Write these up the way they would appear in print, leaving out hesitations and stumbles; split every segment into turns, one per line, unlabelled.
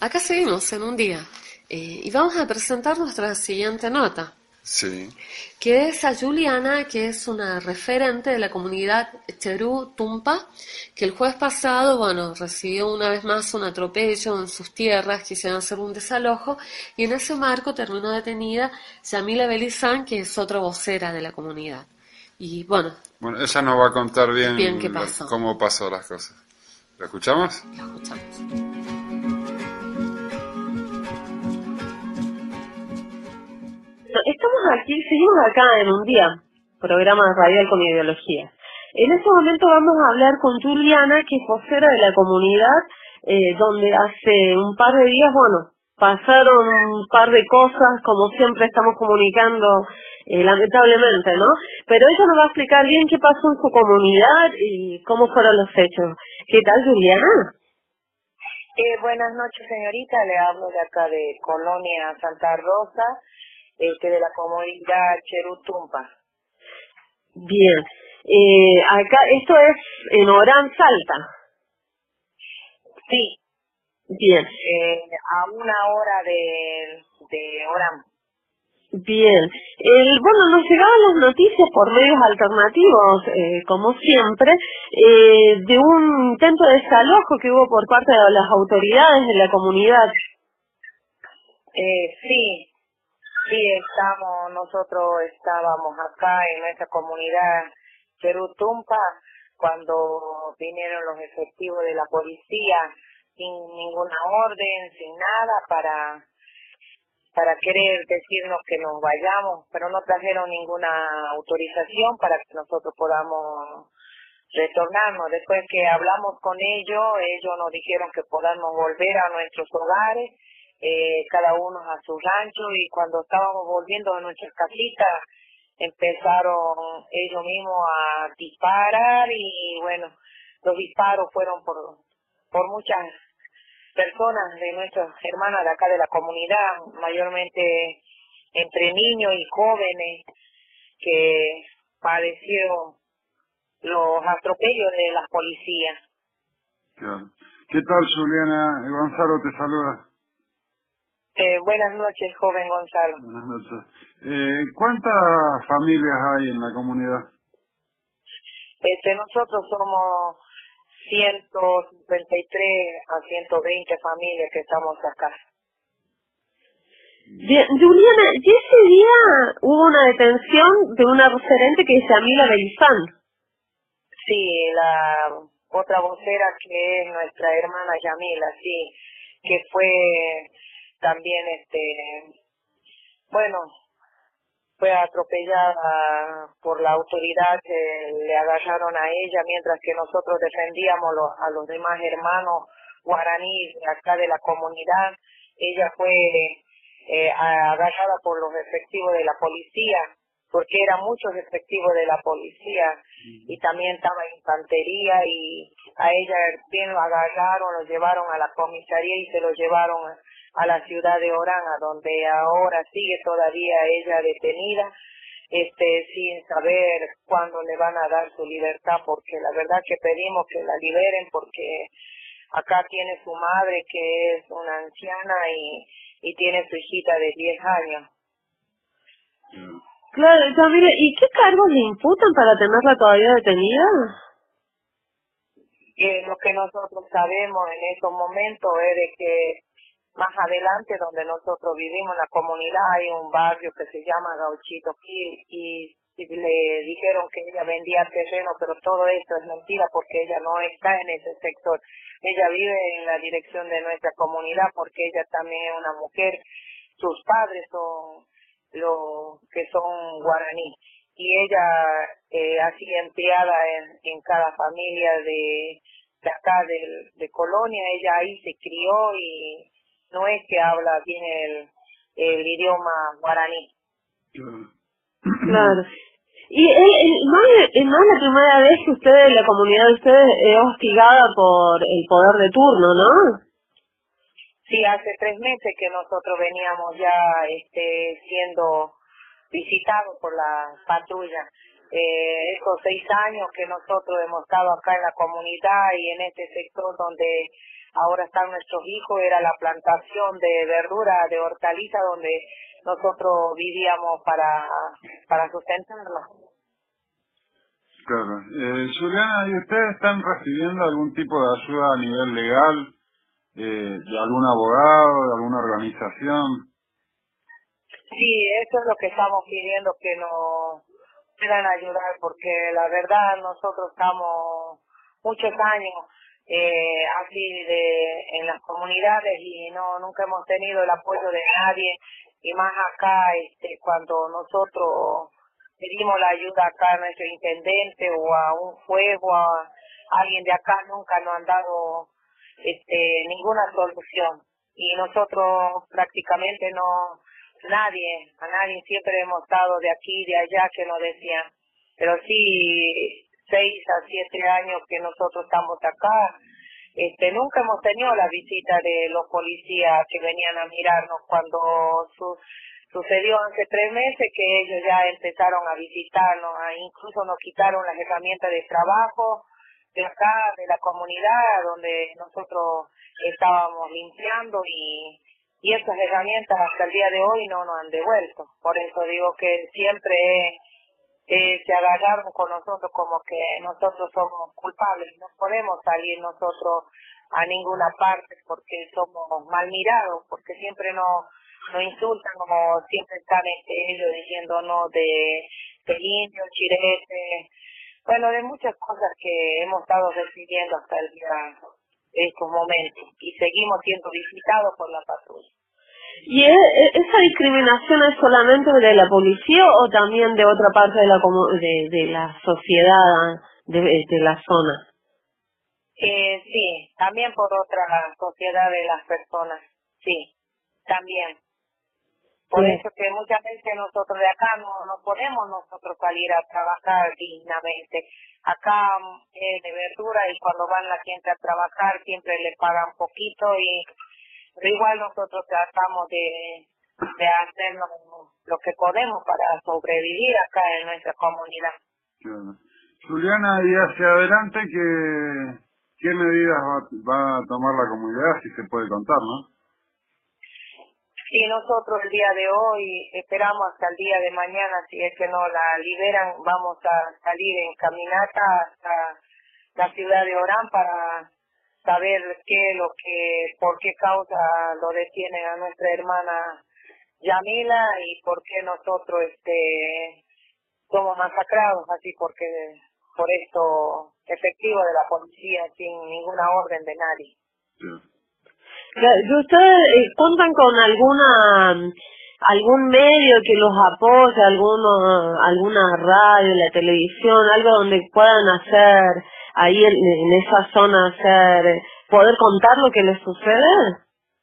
Acá seguimos en un día y vamos a presentar nuestra siguiente nota,
Sí.
que es a Juliana, que es una referente de la comunidad Cherú Tumpa, que el jueves pasado, bueno, recibió una vez más un atropello en sus tierras, quisieron hacer un desalojo, y en ese marco terminó detenida Yamila Belizán, que es otra vocera de la comunidad. Y bueno,
Bueno, ella nos va a contar
bien, ¿qué
bien
pasó?
cómo pasó las cosas. ¿La escuchamos?
Lo escuchamos. Estamos aquí, seguimos acá en un día, programa radial con ideología. En este momento vamos a hablar con Juliana, que es vocera de la comunidad, donde hace un par de días, bueno, pasaron un par de cosas, como siempre estamos comunicando, lamentablemente, ¿no? Pero ella nos va a explicar bien qué pasó en su comunidad y cómo fueron los hechos. ¿Qué tal, Juliana?
Buenas noches, señorita. Le hablo de acá de Colonia Santa Rosa, de la comunidad Cherutumpa.
Bien. Acá, esto es en Orán, Salta.
Sí,
Bien.
a una hora de Orán.
Bien. Bueno, nos llegaban las noticias por medios alternativos, como siempre, de un intento de desalojo que hubo por parte de las autoridades de la comunidad.
Sí, sí, nosotros estábamos acá en nuestra comunidad Cherutumpa cuando vinieron los efectivos de la policía sin ninguna orden, sin nada para querer decirnos que nos vayamos, pero no trajeron ninguna autorización para que nosotros podamos retornarnos. Después que hablamos con ellos nos dijeron que podamos volver a nuestros hogares, cada uno a su rancho, y cuando estábamos volviendo a nuestras casitas, empezaron ellos mismos a disparar y bueno, los disparos fueron por muchas personas de nuestras hermanas de acá de la comunidad, mayormente entre niños y jóvenes que padecieron los atropellos de las policías.
Claro. ¿Qué tal, Juliana? Gonzalo te saluda.
Buenas noches, joven Gonzalo.
Buenas noches. ¿Cuántas familias hay en la comunidad?
Nosotros somos 153 a 120 familias que estamos acá.
Bien, Juliana, y ese día hubo una detención de una referente que es Yamila Belizán.
Sí, la otra vocera que es nuestra hermana Yamila, sí, que fue también, bueno, fue atropellada por la autoridad que le agarraron a ella mientras que nosotros defendíamos a los demás hermanos guaraníes de acá de la comunidad. Ella fue agarrada por los efectivos de la policía, porque eran muchos efectivos de la policía y también estaba infantería, y a ella bien lo agarraron, lo llevaron a la comisaría y se lo llevaron a la ciudad de Orán, a donde ahora sigue todavía ella detenida, sin saber cuándo le van a dar su libertad, porque la verdad que pedimos que la liberen, porque acá tiene su madre que es una anciana y tiene su hijita de 10 años.
Claro, Yamila, ¿y qué cargos le imputan para tenerla todavía detenida?
Lo que nosotros sabemos en estos momentos es de que más adelante, donde nosotros vivimos en la comunidad, hay un barrio que se llama Gauchito Gil, y le dijeron que ella vendía terreno, pero todo esto es mentira porque ella no está en ese sector. Ella vive en la dirección de nuestra comunidad porque ella también es una mujer. Sus padres son los que son guaraní, y ella ha sido empleada en cada familia de acá de Colonia. Ella ahí se crió y no es que habla bien el idioma guaraní.
Claro. Y no es la primera vez que ustedes, la comunidad de ustedes, es hostigada por el poder de turno, ¿no?
Sí, hace 3 meses que nosotros veníamos ya siendo visitados por la patrulla. Estos 6 años que nosotros hemos estado acá en la comunidad y en este sector donde ahora están nuestros hijos, era la plantación de verdura, de hortaliza donde nosotros vivíamos para sustentarnos.
Claro. Juliana, ¿y ustedes están recibiendo algún tipo de ayuda a nivel legal de algún abogado, de alguna organización?
Sí, eso es lo que estamos pidiendo, que nos puedan ayudar, porque la verdad nosotros estamos muchos años así en las comunidades y nunca hemos tenido el apoyo de nadie, y más acá cuando nosotros pedimos la ayuda acá a nuestro intendente o a un fuego, a alguien de acá, nunca nos han dado ninguna solución, y nosotros prácticamente a nadie siempre hemos estado de aquí y de allá que nos decían, pero sí 6 a 7 años que nosotros estamos acá, nunca hemos tenido la visita de los policías que venían a mirarnos cuando sucedió hace 3 meses que ellos ya empezaron a visitarnos, incluso nos quitaron las herramientas de trabajo de acá, de la comunidad donde nosotros estábamos limpiando, y esas herramientas hasta el día de hoy no nos han devuelto. Por eso digo que siempre se agarraron con nosotros como que nosotros somos culpables. No podemos salir nosotros a ninguna parte porque somos mal mirados, porque siempre nos insultan, como siempre están ellos diciéndonos de indios, chiretes, bueno, de muchas cosas que hemos estado recibiendo hasta el día de estos momentos, y seguimos siendo visitados por la patrulla.
¿Y esa discriminación es solamente de la policía o también de otra parte de de la sociedad, de la zona?
Sí, también por otra sociedad de las personas, sí, también. Por
Sí.
eso que muchas veces nosotros de acá no podemos nosotros salir a trabajar dignamente. Acá de verdura, y cuando van la gente a trabajar siempre le pagan poquito, pero igual nosotros tratamos de hacer lo que podemos para sobrevivir acá en nuestra comunidad.
Claro. Juliana, y hacia adelante, ¿qué medidas va a tomar la comunidad, si se puede contar, no?
Sí, nosotros el día de hoy esperamos hasta el día de mañana, si es que no la liberan, vamos a salir en caminata hasta la ciudad de Orán para saber por qué causa lo detienen a nuestra hermana Yamila, y por qué nosotros somos masacrados así, porque por esto efectivo de la policía sin ninguna orden de nadie.
Sí.
¿Y ustedes cuentan con algún medio que los apoye, alguna radio, la televisión, algo donde puedan hacer ahí en esa zona, poder contar lo que les sucede?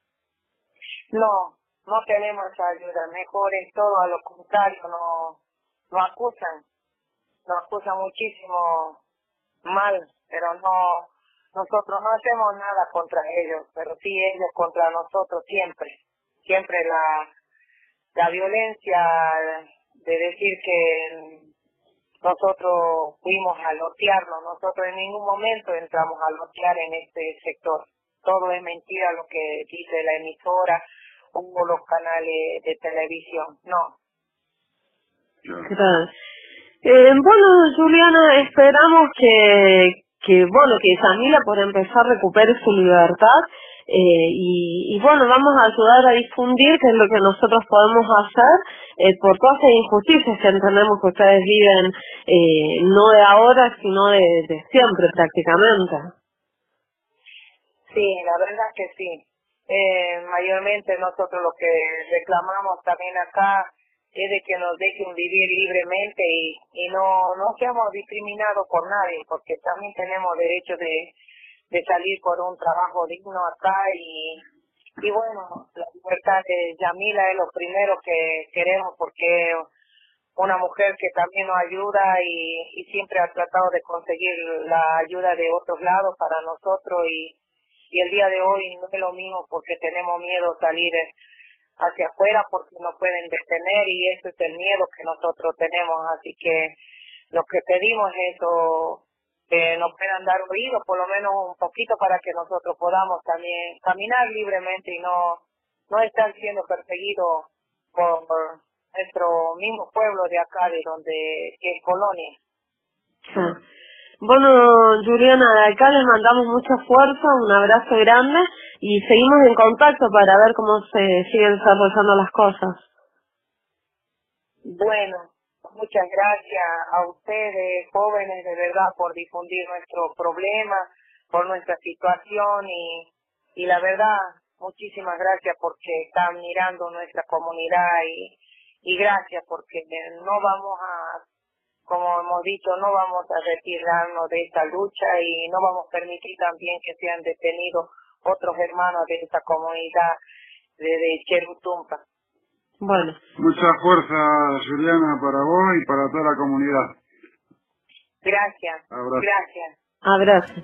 No tenemos esa ayuda, mejor es todo a lo contrario, nos acusan muchísimo mal, pero nosotros no hacemos nada contra ellos, pero sí ellos contra nosotros siempre la violencia de decir que nosotros fuimos a lotearnos, nosotros en ningún momento entramos a lotear en este sector, todo es mentira lo que dice la emisora o los canales de televisión, no.
Claro. Bueno, Juliana, esperamos que Yamila por empezar recupere su libertad, y bueno, vamos a ayudar a difundir qué es lo que nosotros podemos hacer por todas las injusticias que entendemos que ustedes viven, no de ahora, sino de siempre prácticamente.
Sí, la verdad que sí. Mayormente nosotros lo que reclamamos también acá es de que nos dejen vivir libremente y no seamos discriminados por nadie, porque también tenemos derecho de salir por un trabajo digno acá, y bueno, la libertad de Yamila es lo primero que queremos, porque una mujer que también nos ayuda y siempre ha tratado de conseguir la ayuda de otros lados para nosotros, y el día de hoy no es lo mismo porque tenemos miedo salir hacia afuera porque nos pueden detener, y ese es el miedo que nosotros tenemos, así que lo que pedimos es eso, que nos puedan dar oído, por lo menos un poquito, para que nosotros podamos también caminar libremente y no estar siendo perseguidos por nuestro mismo pueblo de acá, de donde que es Colonia.
Sí. Bueno, Juliana, de acá les mandamos mucha fuerza, un abrazo grande y seguimos en contacto para ver cómo se siguen desarrollando las cosas.
Bueno, muchas gracias a ustedes, jóvenes, de verdad, por difundir nuestro problema, por nuestra situación y la verdad, muchísimas gracias porque están mirando nuestra comunidad y gracias porque no vamos a, como hemos dicho, no vamos a retirarnos de esta lucha y no vamos a permitir también que sean detenidos otros hermanos de esta comunidad de Cherutumpa.
Bueno.
Mucha fuerza, Juliana, para vos y para toda la comunidad.
Gracias.
Abrazo.
Gracias.
Abrazo.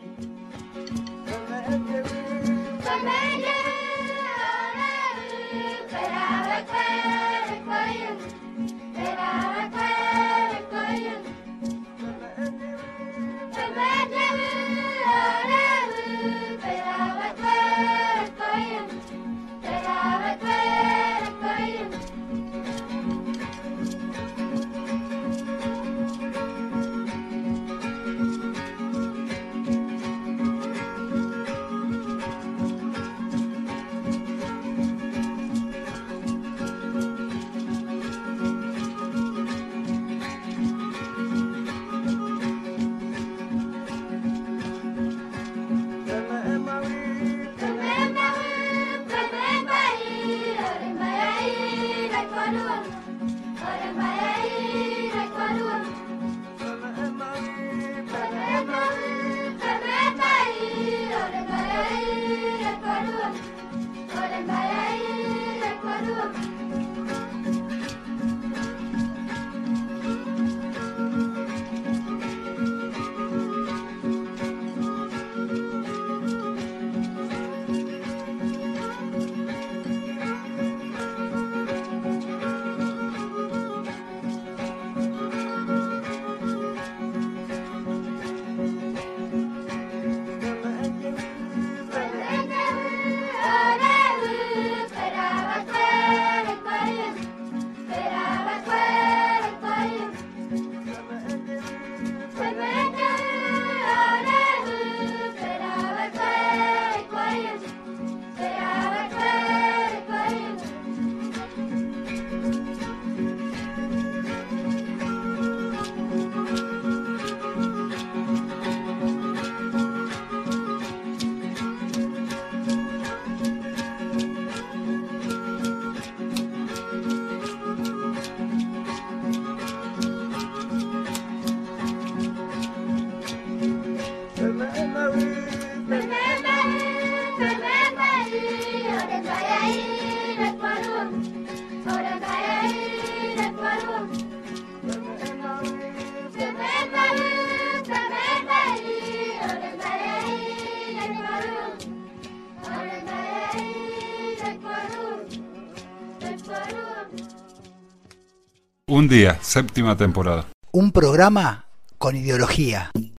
Un día, séptima temporada.
Un programa con ideología.